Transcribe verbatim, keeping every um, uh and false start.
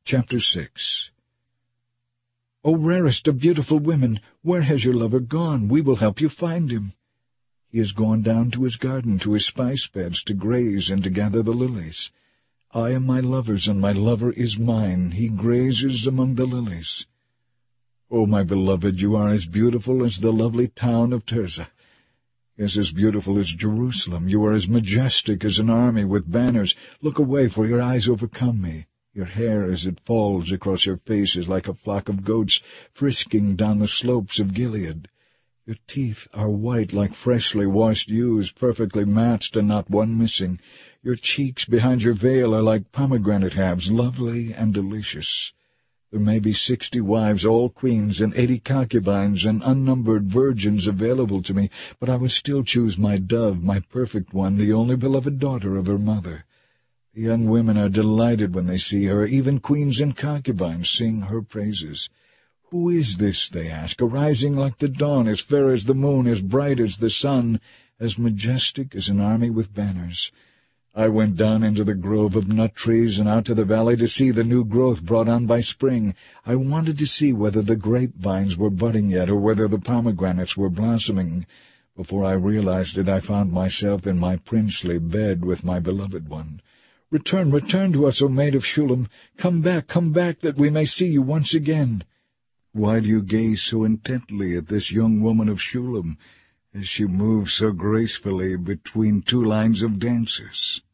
Chapter six. O rarest of beautiful women, where has your lover gone? We will help you find him. He has gone down to his garden, to his spice beds, to graze and to gather the lilies. I am my lover's, and my lover is mine. He grazes among the lilies. O my beloved, you are as beautiful as the lovely town of Tirzah. Yes, as beautiful as Jerusalem. You are as majestic as an army with banners. Look away, for your eyes overcome me. Your hair as it falls across your face is like a flock of goats frisking down the slopes of Gilead. Your teeth are white like freshly washed ewes, perfectly matched and not one missing. Your cheeks behind your veil are like pomegranate halves, lovely and delicious. There may be sixty wives, all queens, and eighty concubines, and unnumbered virgins available to me, but I would still choose my dove, my perfect one, the only beloved daughter of her mother. The young women are delighted when they see her. Even queens and concubines sing her praises. Who is this, they ask, arising like the dawn, as fair as the moon, as bright as the sun, as majestic as an army with banners? I went down into the grove of nut trees and out to the valley to see the new growth brought on by spring. I wanted to see whether the grapevines were budding yet, or whether the pomegranates were blossoming. Before I realized it, I found myself in my princely bed with my beloved one. Return, return to us, O maid of Shulam. Come back, come back, that we may see you once again. Why do you gaze so intently at this young woman of Shulam, as she moves so gracefully between two lines of dancers?